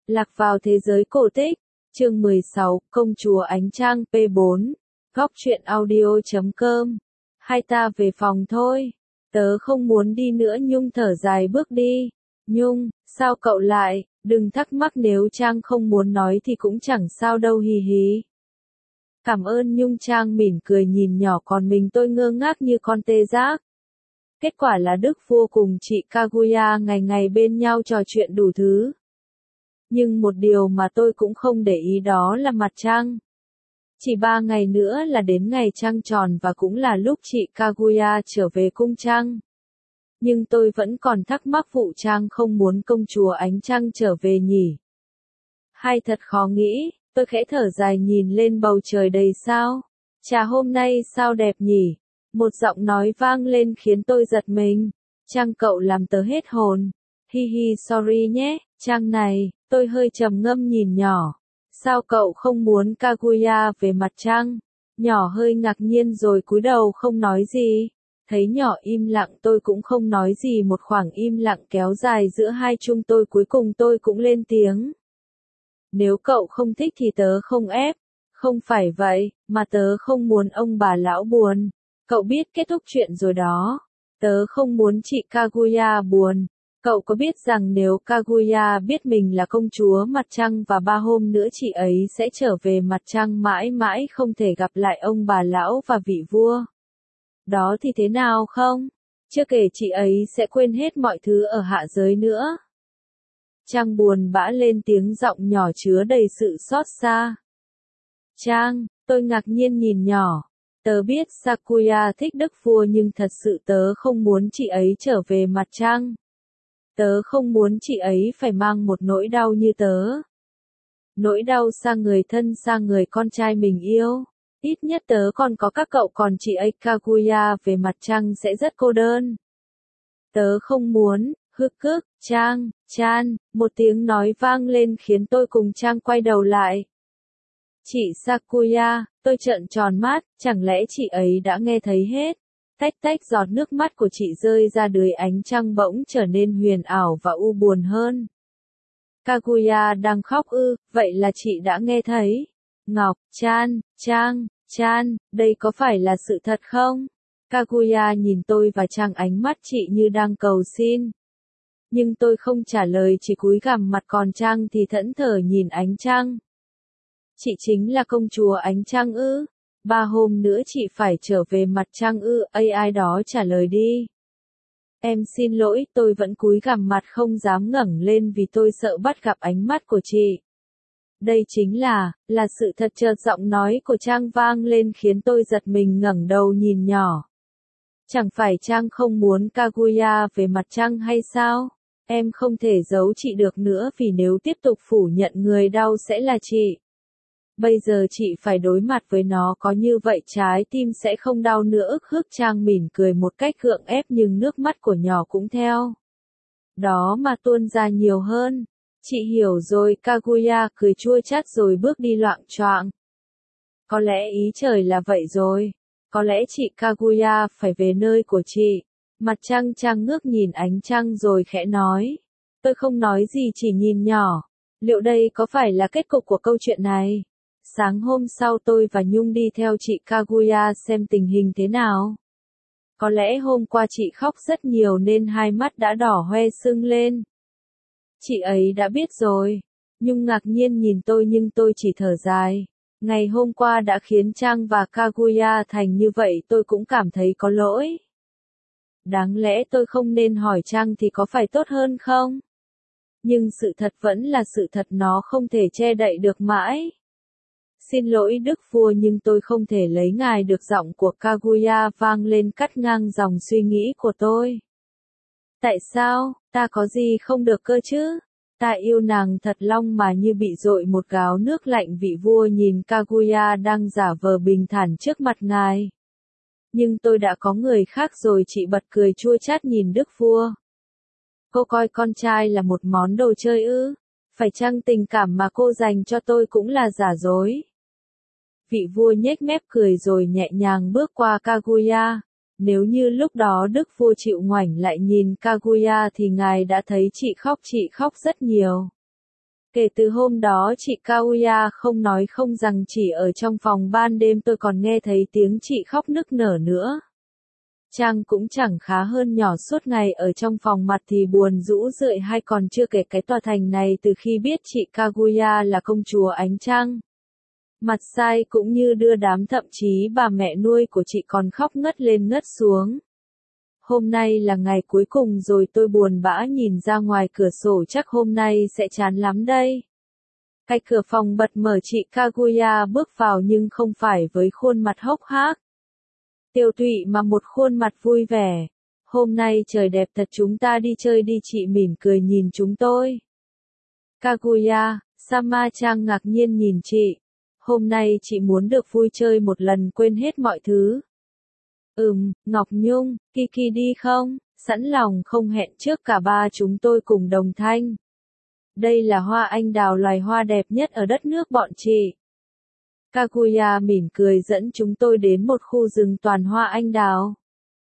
Lạc vào thế giới cổ tích, chương 16, Công chúa Ánh Trăng, P4, Góc truyện audio.com. Hai ta về phòng thôi. Tớ không muốn đi nữa. Nhung thở dài bước đi. Nhung, sao cậu lại, đừng thắc mắc, nếu Trang không muốn nói thì cũng chẳng sao đâu, hì hì. Cảm ơn Nhung. Trang mỉm cười nhìn nhỏ còn mình tôi ngơ ngác như con tê giác. Kết quả là Đức Vua cùng chị Kaguya ngày ngày bên nhau trò chuyện đủ thứ. Nhưng một điều mà tôi cũng không để ý đó là mặt trăng. Chỉ 3 ngày nữa là đến ngày trăng tròn và cũng là lúc chị Kaguya trở về cung trăng. Nhưng tôi vẫn còn thắc mắc vụ Trang không muốn công chúa Ánh Trăng trở về nhỉ. Hay thật khó nghĩ, tôi khẽ thở dài nhìn lên bầu trời đầy sao. Chà, hôm nay sao đẹp nhỉ? Một giọng nói vang lên khiến tôi giật mình. Trang, cậu làm tớ hết hồn. Hi hi, sorry nhé, Trang này. Tôi hơi trầm ngâm nhìn nhỏ. Sao cậu không muốn Kaguya về mặt trăng? Nhỏ hơi ngạc nhiên rồi cúi đầu không nói gì. Thấy nhỏ im lặng tôi cũng không nói gì. Một khoảng im lặng kéo dài giữa hai chúng tôi, cuối cùng tôi cũng lên tiếng. Nếu cậu không thích thì tớ không ép. Không phải vậy, mà tớ không muốn ông bà lão buồn. Cậu biết kết thúc chuyện rồi đó. Tớ không muốn chị Kaguya buồn. Cậu có biết rằng nếu Kaguya biết mình là công chúa mặt trăng và 3 hôm nữa chị ấy sẽ trở về mặt trăng, mãi mãi không thể gặp lại ông bà lão và vị vua đó thì thế nào không? Chưa kể chị ấy sẽ quên hết mọi thứ ở hạ giới nữa. Trang buồn bã lên tiếng, giọng nhỏ chứa đầy sự xót xa. Trang, tôi ngạc nhiên nhìn nhỏ. Tớ biết Sakuya thích Đức Vua nhưng thật sự tớ không muốn chị ấy trở về mặt trăng. Tớ không muốn chị ấy phải mang một nỗi đau như tớ. Nỗi đau xa người thân, xa người con trai mình yêu. Ít nhất tớ còn có các cậu, còn chị ấy Kaguya về mặt trăng sẽ rất cô đơn. Tớ không muốn, hức cức, Chan, một tiếng nói vang lên khiến tôi cùng Trang quay đầu lại. Chị Sakuya, tôi trợn tròn mắt, chẳng lẽ chị ấy đã nghe thấy hết? Tách tách giọt nước mắt của chị rơi ra, dưới ánh trăng bỗng trở nên huyền ảo và u buồn hơn. Kaguya đang khóc ư? Vậy là chị đã nghe thấy. Ngọc, Trang, đây có phải là sự thật không? Kaguya nhìn tôi và Trang, ánh mắt chị như đang cầu xin. Nhưng tôi không trả lời, chỉ cúi gằm mặt, còn Trang thì thẫn thờ nhìn ánh trăng. Chị chính là công chúa Ánh Trăng ư? 3 hôm nữa chị phải trở về mặt trăng ư? Ai đó trả lời đi. Em xin lỗi, tôi vẫn cúi gằm mặt không dám ngẩng lên vì tôi sợ bắt gặp ánh mắt của chị. Đây chính là sự thật. Chợt giọng nói của Trang vang lên khiến tôi giật mình ngẩng đầu nhìn nhỏ. Chẳng phải Trang không muốn Kaguya về mặt trăng hay sao? Em không thể giấu chị được nữa, vì nếu tiếp tục phủ nhận người đau sẽ là chị. Bây giờ chị phải đối mặt với nó, có như vậy trái tim sẽ không đau nữa. Ức hức. Trang mỉm cười một cách gượng ép nhưng nước mắt của nhỏ cũng theo đó mà tuôn ra nhiều hơn. Chị hiểu rồi. Kaguya cười chua chát rồi bước đi loạng choạng. Có lẽ ý trời là vậy rồi. Có lẽ chị Kaguya phải về nơi của chị. Mặt trăng. Trang ngước nhìn ánh trăng rồi khẽ nói. Tôi không nói gì, chỉ nhìn nhỏ. Liệu đây có phải là kết cục của câu chuyện này? Sáng hôm sau tôi và Nhung đi theo chị Kaguya xem tình hình thế nào. Có lẽ hôm qua chị khóc rất nhiều nên hai mắt đã đỏ hoe sưng lên. Chị ấy đã biết rồi. Nhung ngạc nhiên nhìn tôi nhưng tôi chỉ thở dài. Ngày hôm qua đã khiến Trang và Kaguya thành như vậy, tôi cũng cảm thấy có lỗi. Đáng lẽ tôi không nên hỏi Trang thì có phải tốt hơn không? Nhưng sự thật vẫn là sự thật, nó không thể che đậy được mãi. Xin lỗi Đức Vua, nhưng tôi không thể lấy ngài được. Giọng của Kaguya vang lên cắt ngang dòng suy nghĩ của tôi. Tại sao, ta có gì không được cơ chứ? Ta yêu nàng thật lòng mà. Như bị dội một gáo nước lạnh, vị vua nhìn Kaguya đang giả vờ bình thản trước mặt ngài. Nhưng tôi đã có người khác rồi. Chị bật cười chua chát nhìn Đức Vua. Cô coi con trai là một món đồ chơi ư? Phải chăng tình cảm mà cô dành cho tôi cũng là giả dối? Vị vua nhếch mép cười rồi nhẹ nhàng bước qua Kaguya. Nếu như lúc đó Đức Vua chịu ngoảnh lại nhìn Kaguya thì ngài đã thấy chị khóc rất nhiều. Kể từ hôm đó chị Kaguya không nói không rằng chỉ ở trong phòng ban đêm tôi còn nghe thấy tiếng chị khóc nức nở nữa. Trang cũng chẳng khá hơn nhỏ, suốt ngày ở trong phòng mặt thì buồn rũ rượi, hay còn chưa kể cái tòa thành này từ khi biết chị Kaguya là công chúa ánh trăng. Mặt dai cũng như đưa đám, thậm chí bà mẹ nuôi của chị còn khóc ngất lên ngất xuống. Hôm nay là ngày cuối cùng rồi, tôi buồn bã nhìn ra ngoài cửa sổ, chắc hôm nay sẽ chán lắm đây. Cái cửa phòng bật mở, chị Kaguya bước vào nhưng không phải với khuôn mặt hốc hác tiều tụy mà một khuôn mặt vui vẻ. Hôm nay trời đẹp thật, chúng ta đi chơi đi, chị mỉm cười nhìn chúng tôi. Kaguya, Sama-chan ngạc nhiên nhìn chị. Hôm nay chị muốn được vui chơi một lần, quên hết mọi thứ. Ngọc Nhung, Kiki đi không? Sẵn lòng không hẹn trước, cả ba chúng tôi cùng đồng thanh. Đây là hoa anh đào, loài hoa đẹp nhất ở đất nước bọn chị. Kaguya mỉm cười dẫn chúng tôi đến một khu rừng toàn hoa anh đào.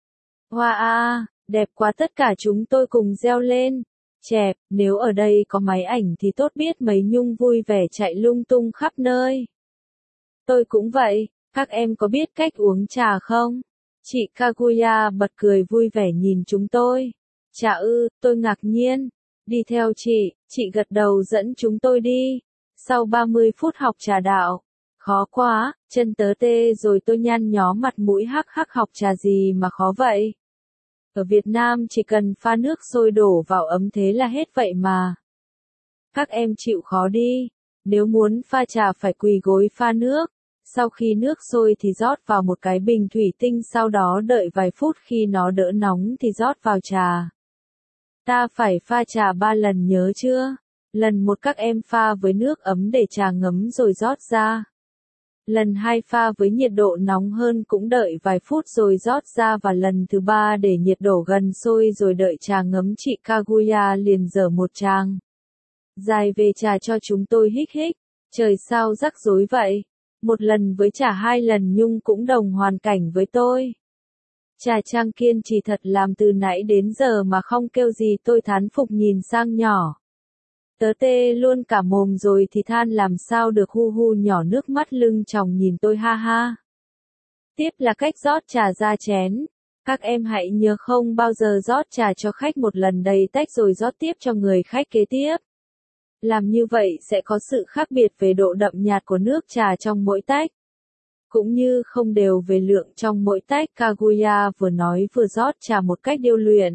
Hoa đẹp quá, tất cả chúng tôi cùng reo lên. Chẹp, nếu ở đây có máy ảnh thì tốt biết mấy. Nhung vui vẻ chạy lung tung khắp nơi. Tôi cũng vậy, các em có biết cách uống trà không? Chị Kaguya bật cười vui vẻ nhìn chúng tôi. Trà ư, tôi ngạc nhiên. Đi theo chị gật đầu dẫn chúng tôi đi. Sau 30 phút học trà đạo. Khó quá, chân tớ tê rồi, tôi nhăn nhó mặt mũi, hắc hắc, học trà gì mà khó vậy? Ở Việt Nam chỉ cần pha nước sôi đổ vào ấm thế là hết vậy mà. Các em chịu khó đi. Nếu muốn pha trà phải quỳ gối pha nước. Sau khi nước sôi thì rót vào một cái bình thủy tinh, sau đó đợi vài phút, khi nó đỡ nóng thì rót vào trà. Ta phải pha trà 3 lần nhớ chưa? Lần 1 các em pha với nước ấm để trà ngấm rồi rót ra. Lần 2 pha với nhiệt độ nóng hơn, cũng đợi vài phút rồi rót ra, và lần thứ 3 để nhiệt độ gần sôi rồi đợi trà ngấm. Chị Kaguya liền dở một tràng dài về trà cho chúng tôi, hích hích. Trời sao rắc rối vậy? Một lần với trà, 2 lần Nhung cũng đồng hoàn cảnh với tôi. Trà Trang kiên trì thật, làm từ nãy đến giờ mà không kêu gì. Tôi thán phục nhìn sang nhỏ. Tớ tê luôn cả mồm rồi thì than làm sao được, hu hu, nhỏ nước mắt lưng tròng nhìn tôi, ha ha. Tiếp là cách rót trà ra chén. Các em hãy nhớ không bao giờ rót trà cho khách một lần đầy tách rồi rót tiếp cho người khách kế tiếp. Làm như vậy sẽ có sự khác biệt về độ đậm nhạt của nước trà trong mỗi tách, cũng như không đều về lượng trong mỗi tách. Kaguya vừa nói vừa rót trà một cách điêu luyện.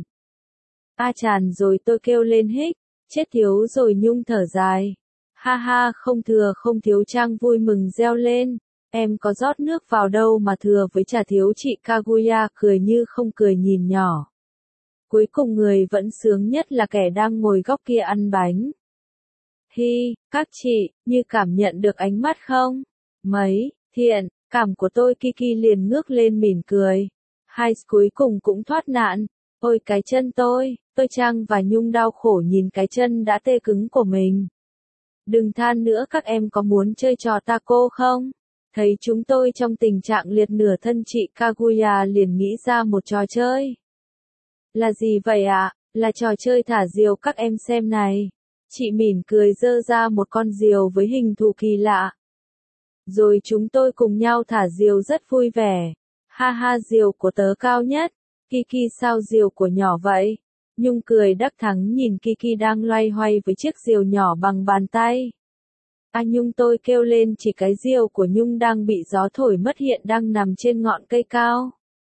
Tràn rồi, tôi kêu lên, hích. Chết thiếu rồi. Nhung thở dài. Ha ha, không thừa không thiếu. Trang vui mừng reo lên. Em có rót nước vào đâu mà thừa với trà thiếu. Chị Kaguya cười như không cười nhìn nhỏ. Cuối cùng người vẫn sướng nhất là kẻ đang ngồi góc kia ăn bánh. Hi, các chị, như cảm nhận được ánh mắt không? Mấy, thiện cảm của tôi. Kiki liền ngước lên mỉm cười. Hai cuối cùng cũng thoát nạn. Ôi cái chân tôi. Trang và Nhung đau khổ nhìn cái chân đã tê cứng của mình. Đừng than nữa, các em có muốn chơi trò taco không? Thấy chúng tôi trong tình trạng liệt nửa thân, chị Kaguya liền nghĩ ra một trò chơi. Là gì vậy ạ? Là trò chơi thả diều, các em xem này. Chị mỉm cười giơ ra một con diều với hình thù kỳ lạ. Rồi chúng tôi cùng nhau thả diều rất vui vẻ. Ha ha, diều của tớ cao nhất. Kiki, sao diều của nhỏ vậy? Nhung cười đắc thắng nhìn Kiki đang loay hoay với chiếc diều nhỏ bằng bàn tay. Nhung, tôi kêu lên chỉ cái diều của Nhung đang bị gió thổi mất, hiện đang nằm trên ngọn cây cao.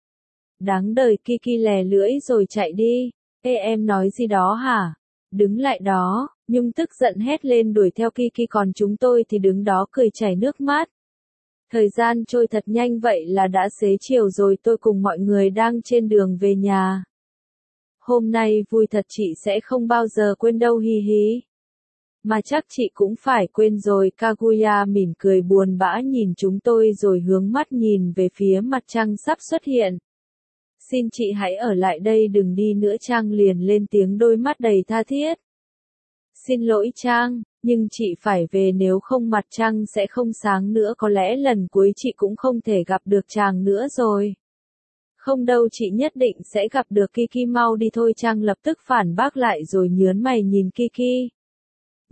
Đáng đời. Kiki lè lưỡi rồi chạy đi. Ê, em nói gì đó hả? Đứng lại đó. Nhung tức giận hét lên đuổi theo Kiki, còn chúng tôi thì đứng đó cười chảy nước mắt. Thời gian trôi thật nhanh, vậy là đã xế chiều rồi. Tôi cùng mọi người đang trên đường về nhà. Hôm nay vui thật, chị sẽ không bao giờ quên đâu, hi hi. Mà chắc chị cũng phải quên rồi. Kaguya mỉm cười buồn bã nhìn chúng tôi rồi hướng mắt nhìn về phía mặt trăng sắp xuất hiện. Xin chị hãy ở lại đây, đừng đi nữa. Trang liền lên tiếng, đôi mắt đầy tha thiết. Xin lỗi Trang, nhưng chị phải về, nếu không mặt trăng sẽ không sáng nữa. Có lẽ lần cuối chị cũng không thể gặp được chàng nữa rồi. Không đâu, chị nhất định sẽ gặp được Kiki, mau đi thôi. Trang lập tức phản bác lại rồi nhớn mày nhìn Kiki.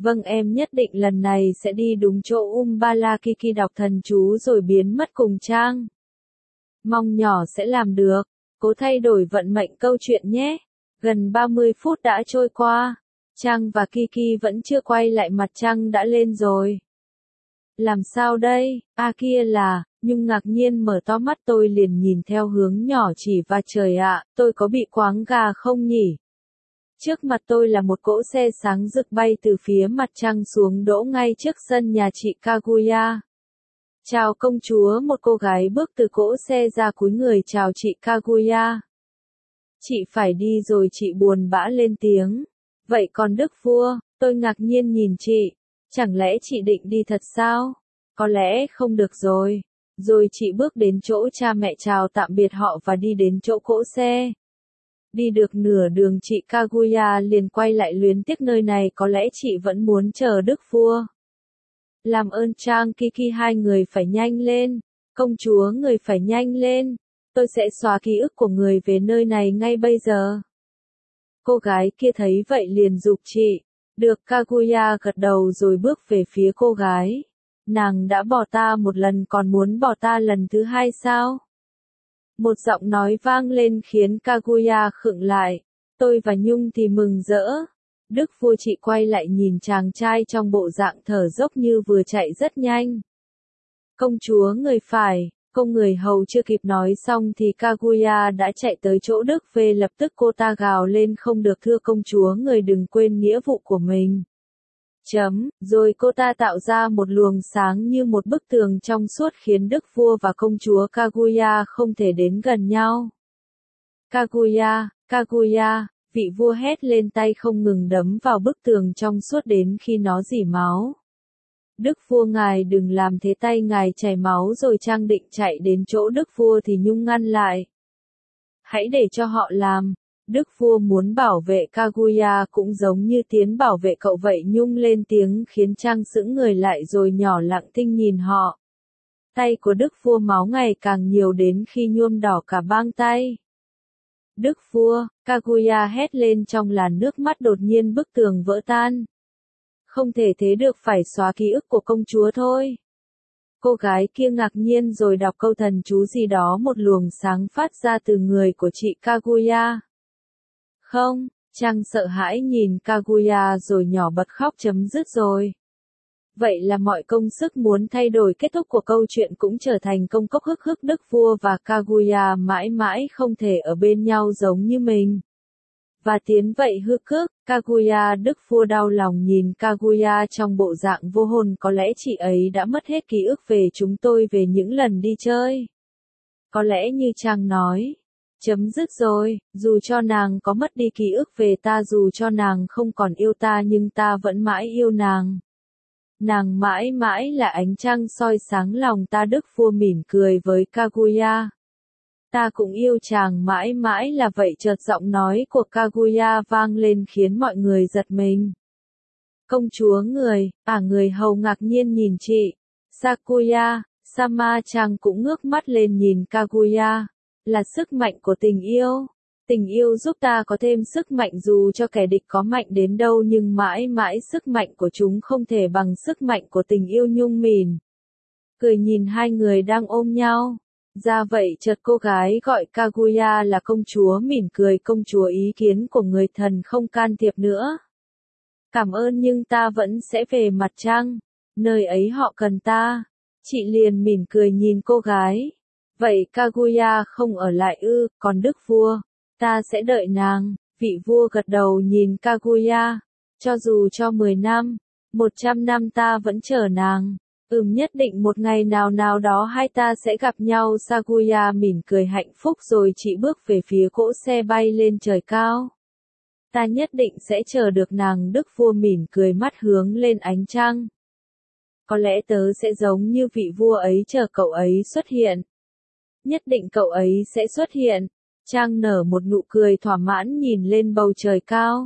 Vâng, em nhất định lần này sẽ đi đúng chỗ Umbala Kiki đọc thần chú rồi biến mất cùng Trang. Mong nhỏ sẽ làm được. Cố thay đổi vận mệnh câu chuyện nhé. Gần 30 phút đã trôi qua. Trang và Kiki vẫn chưa quay lại, mặt trăng đã lên rồi. Làm sao đây? Kia là, Nhung ngạc nhiên mở to mắt, tôi liền nhìn theo hướng nhỏ chỉ và trời ạ, tôi có bị quáng gà không nhỉ? Trước mặt tôi là một cỗ xe sáng rực bay từ phía mặt trăng xuống, đỗ ngay trước sân nhà chị Kaguya. Chào công chúa, một cô gái bước từ cỗ xe ra cúi người chào chị Kaguya. Chị phải đi rồi, chị buồn bã lên tiếng. Vậy còn đức vua? Tôi ngạc nhiên nhìn chị. Chẳng lẽ chị định đi thật sao? Có lẽ không được rồi. Rồi chị bước đến chỗ cha mẹ chào tạm biệt họ và đi đến chỗ cỗ xe. Đi được nửa đường chị Kaguya liền quay lại, luyến tiếc nơi này có lẽ chị vẫn muốn chờ đức vua. Làm ơn Trang, Kiki, hai người phải nhanh lên. Công chúa, người phải nhanh lên. Tôi sẽ xóa ký ức của người về nơi này ngay bây giờ. Cô gái kia thấy vậy liền giục chị. Được, Kaguya gật đầu rồi bước về phía cô gái. Nàng đã bỏ ta một lần còn muốn bỏ ta lần thứ hai sao? Một giọng nói vang lên khiến Kaguya khựng lại. Tôi và Nhung thì mừng rỡ. Đức vua, chị quay lại nhìn chàng trai trong bộ dạng thở dốc như vừa chạy rất nhanh. Công chúa, người phải. Công người hầu chưa kịp nói xong thì Kaguya đã chạy tới chỗ Đức về, lập tức cô ta gào lên, không được, thưa công chúa, người đừng quên nghĩa vụ của mình. Rồi cô ta tạo ra một luồng sáng như một bức tường trong suốt khiến đức vua và công chúa Kaguya không thể đến gần nhau. Kaguya, Kaguya, vị vua hét lên, tay không ngừng đấm vào bức tường trong suốt đến khi nó rỉ máu. Đức vua, ngài đừng làm thế, tay ngài chảy máu rồi. Trang định chạy đến chỗ đức vua thì Nhung ngăn lại. Hãy để cho họ làm. Đức vua muốn bảo vệ Kaguya cũng giống như Tiến bảo vệ cậu vậy. Nhung lên tiếng khiến Trang sững người lại rồi nhỏ lặng tinh nhìn họ. Tay của đức vua máu ngày càng nhiều đến khi nhuộm đỏ cả bang tay. Đức vua, Kaguya hét lên trong làn nước mắt, đột nhiên bức tường vỡ tan. Không thể thế được, phải xóa ký ức của công chúa thôi. Cô gái kia ngạc nhiên rồi đọc câu thần chú gì đó, một luồng sáng phát ra từ người của chị Kaguya. Không, Trang sợ hãi nhìn Kaguya rồi nhỏ bật khóc. Chấm dứt rồi. Vậy là mọi công sức muốn thay đổi kết thúc của câu chuyện cũng trở thành công cốc. Đức vua và Kaguya mãi mãi không thể ở bên nhau giống như mình. Và Tiến vậy Kaguya, đức vua đau lòng nhìn Kaguya trong bộ dạng vô hồn, có lẽ chị ấy đã mất hết ký ức về chúng tôi, về những lần đi chơi. Có lẽ như Trang nói. Chấm dứt rồi, dù cho nàng có mất đi ký ức về ta, dù cho nàng không còn yêu ta, nhưng ta vẫn mãi yêu nàng. Nàng mãi mãi là ánh trăng soi sáng lòng ta. Đức vua mỉm cười với Kaguya. Ta cũng yêu chàng mãi mãi là vậy. Chợt giọng nói của Kaguya vang lên khiến mọi người giật mình. Công chúa, người hầu ngạc nhiên nhìn chị. Sakuya, Sama. Chàng cũng ngước mắt lên nhìn Kaguya. Là sức mạnh của tình yêu. Tình yêu giúp ta có thêm sức mạnh dù cho kẻ địch có mạnh đến đâu, nhưng mãi mãi sức mạnh của chúng không thể bằng sức mạnh của tình yêu. Nhung mỉm cười nhìn hai người đang ôm nhau. Ra vậy chợt cô gái gọi Kaguya là công chúa mỉm cười. Công chúa, ý kiến của người thần không can thiệp nữa. Cảm ơn, nhưng ta vẫn sẽ về mặt trăng. Nơi ấy họ cần ta. Chị liền mỉm cười nhìn cô gái. Vậy Kaguya không ở lại ư? Còn đức vua? Ta sẽ đợi nàng. Vị vua gật đầu nhìn Kaguya. Cho dù cho 10 năm, 100 năm ta vẫn chờ nàng. Nhất định một ngày nào đó hai ta sẽ gặp nhau. Kaguya mỉm cười hạnh phúc rồi chị bước về phía cỗ xe bay lên trời cao. Ta nhất định sẽ chờ được nàng. Đức vua mỉm cười, mắt hướng lên ánh trăng. Có lẽ tớ sẽ giống như vị vua ấy, chờ cậu ấy xuất hiện. Nhất định cậu ấy sẽ xuất hiện. Trang nở một nụ cười thỏa mãn nhìn lên bầu trời cao.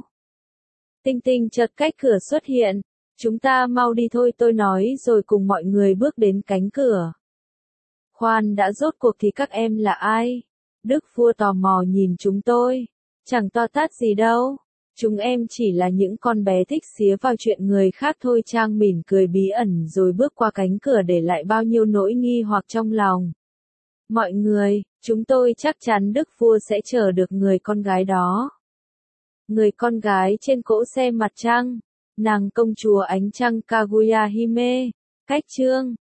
Tinh tinh chợt cách cửa xuất hiện. Chúng ta mau đi thôi, tôi nói rồi cùng mọi người bước đến cánh cửa. Khoan đã, rốt cuộc thì các em là ai? Đức vua tò mò nhìn chúng tôi. Chẳng to tát gì đâu. Chúng em chỉ là những con bé thích xía vào chuyện người khác thôi. Trang mỉm cười bí ẩn rồi bước qua cánh cửa để lại bao nhiêu nỗi nghi hoặc trong lòng. Mọi người, chúng tôi chắc chắn Đức Vua sẽ chờ được người con gái đó. Người con gái trên cỗ xe mặt trăng, nàng công chúa ánh trăng Kaguya Hime, cách chương